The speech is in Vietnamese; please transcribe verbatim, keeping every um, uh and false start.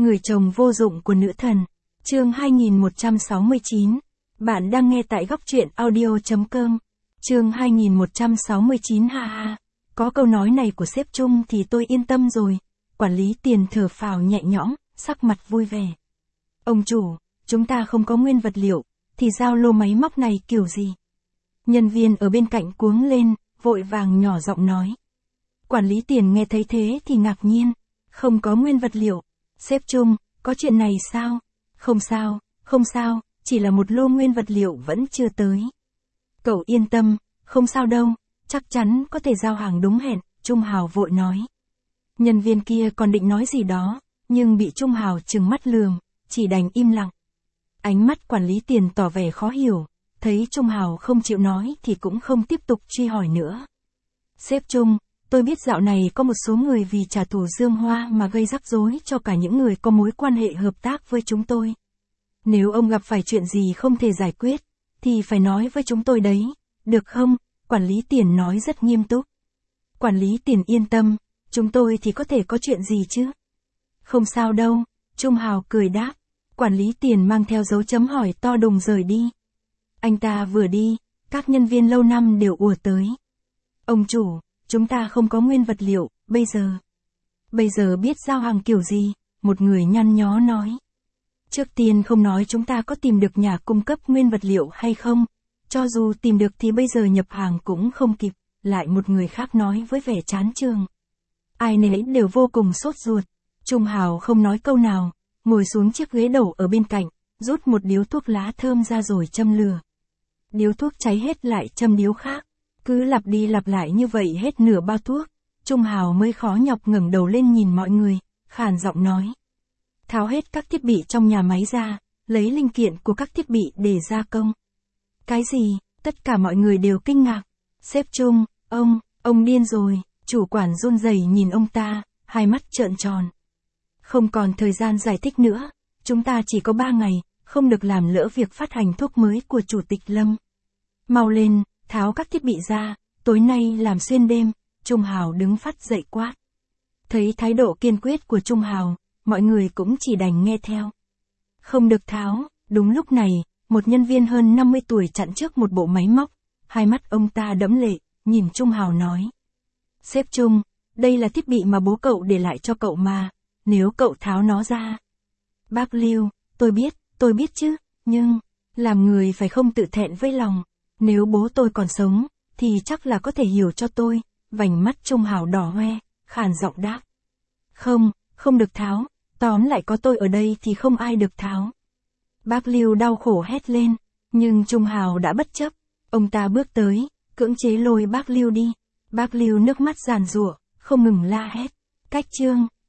Người chồng vô dụng của nữ thần. Chương hai nghìn một trăm sáu mươi chín. Bạn đang nghe tại góc truyện audio chấm com. Chương hai nghìn một trăm sáu mươi chín ha ha. Có câu nói này của sếp Trung thì tôi yên tâm rồi. Quản lý tiền thở phào nhẹ nhõm, sắc mặt vui vẻ. Ông chủ, chúng ta không có nguyên vật liệu, thì giao lô máy móc này kiểu gì? Nhân viên ở bên cạnh cuống lên, vội vàng nhỏ giọng nói. Quản lý tiền nghe thấy thế thì ngạc nhiên. Không có nguyên vật liệu. Sếp Trung, có chuyện này sao? Không sao, không sao, chỉ là một lô nguyên vật liệu vẫn chưa tới. Cậu yên tâm, không sao đâu, chắc chắn có thể giao hàng đúng hẹn, Trung Hào vội nói. Nhân viên kia còn định nói gì đó, nhưng bị Trung Hào trừng mắt lườm, chỉ đành im lặng. Ánh mắt quản lý tiền tỏ vẻ khó hiểu, thấy Trung Hào không chịu nói thì cũng không tiếp tục truy hỏi nữa. Sếp Trung, tôi biết dạo này có một số người vì trả thù Dương Hoa mà gây rắc rối cho cả những người có mối quan hệ hợp tác với chúng tôi. Nếu ông gặp phải chuyện gì không thể giải quyết, thì phải nói với chúng tôi đấy, được không? Quản lý tiền nói rất nghiêm túc. Quản lý tiền yên tâm, chúng tôi thì có thể có chuyện gì chứ? Không sao đâu, Trung Hào cười đáp. Quản lý tiền mang theo dấu chấm hỏi to đùng rời đi. Anh ta vừa đi, các nhân viên lâu năm đều ùa tới. Ông chủ, chúng ta không có nguyên vật liệu, bây giờ. Bây giờ biết giao hàng kiểu gì? Một người nhăn nhó nói. Trước tiên không nói chúng ta có tìm được nhà cung cấp nguyên vật liệu hay không. Cho dù tìm được thì bây giờ nhập hàng cũng không kịp. Lại một người khác nói với vẻ chán chường. Ai nấy đều vô cùng sốt ruột. Trung Hào không nói câu nào, ngồi xuống chiếc ghế đầu ở bên cạnh, rút một điếu thuốc lá thơm ra rồi châm lửa. Điếu thuốc cháy hết lại châm điếu khác. Cứ lặp đi lặp lại như vậy hết nửa bao thuốc, Trung Hào mới khó nhọc ngẩng đầu lên nhìn mọi người, khàn giọng nói. Tháo hết các thiết bị trong nhà máy ra, lấy linh kiện của các thiết bị để gia công. Cái gì? Tất cả mọi người đều kinh ngạc. Sếp Trung, ông, ông điên rồi, chủ quản run rẩy nhìn ông ta, hai mắt trợn tròn. Không còn thời gian giải thích nữa, chúng ta chỉ có ba ngày, không được làm lỡ việc phát hành thuốc mới của Chủ tịch Lâm. Mau lên, tháo các thiết bị ra, tối nay làm xuyên đêm, Trung Hào đứng phắt dậy quát. Thấy thái độ kiên quyết của Trung Hào, mọi người cũng chỉ đành nghe theo. Không được tháo, đúng lúc này, một nhân viên hơn năm mươi tuổi chặn trước một bộ máy móc, hai mắt ông ta đẫm lệ, nhìn Trung Hào nói. Sếp Trung, đây là thiết bị mà bố cậu để lại cho cậu mà, nếu cậu tháo nó ra. Bác Lưu, tôi biết, tôi biết chứ, nhưng, làm người phải không tự thẹn với lòng. Nếu bố tôi còn sống, thì chắc là có thể hiểu cho tôi, vành mắt Trung Hào đỏ hoe, khàn giọng đáp. Không, không được tháo, tóm lại có tôi ở đây thì không ai được tháo. Bác Lưu đau khổ hét lên, nhưng Trung Hào đã bất chấp, ông ta bước tới, cưỡng chế lôi bác Lưu đi. Bác Lưu nước mắt giàn giụa, không ngừng la hét. Cách chương,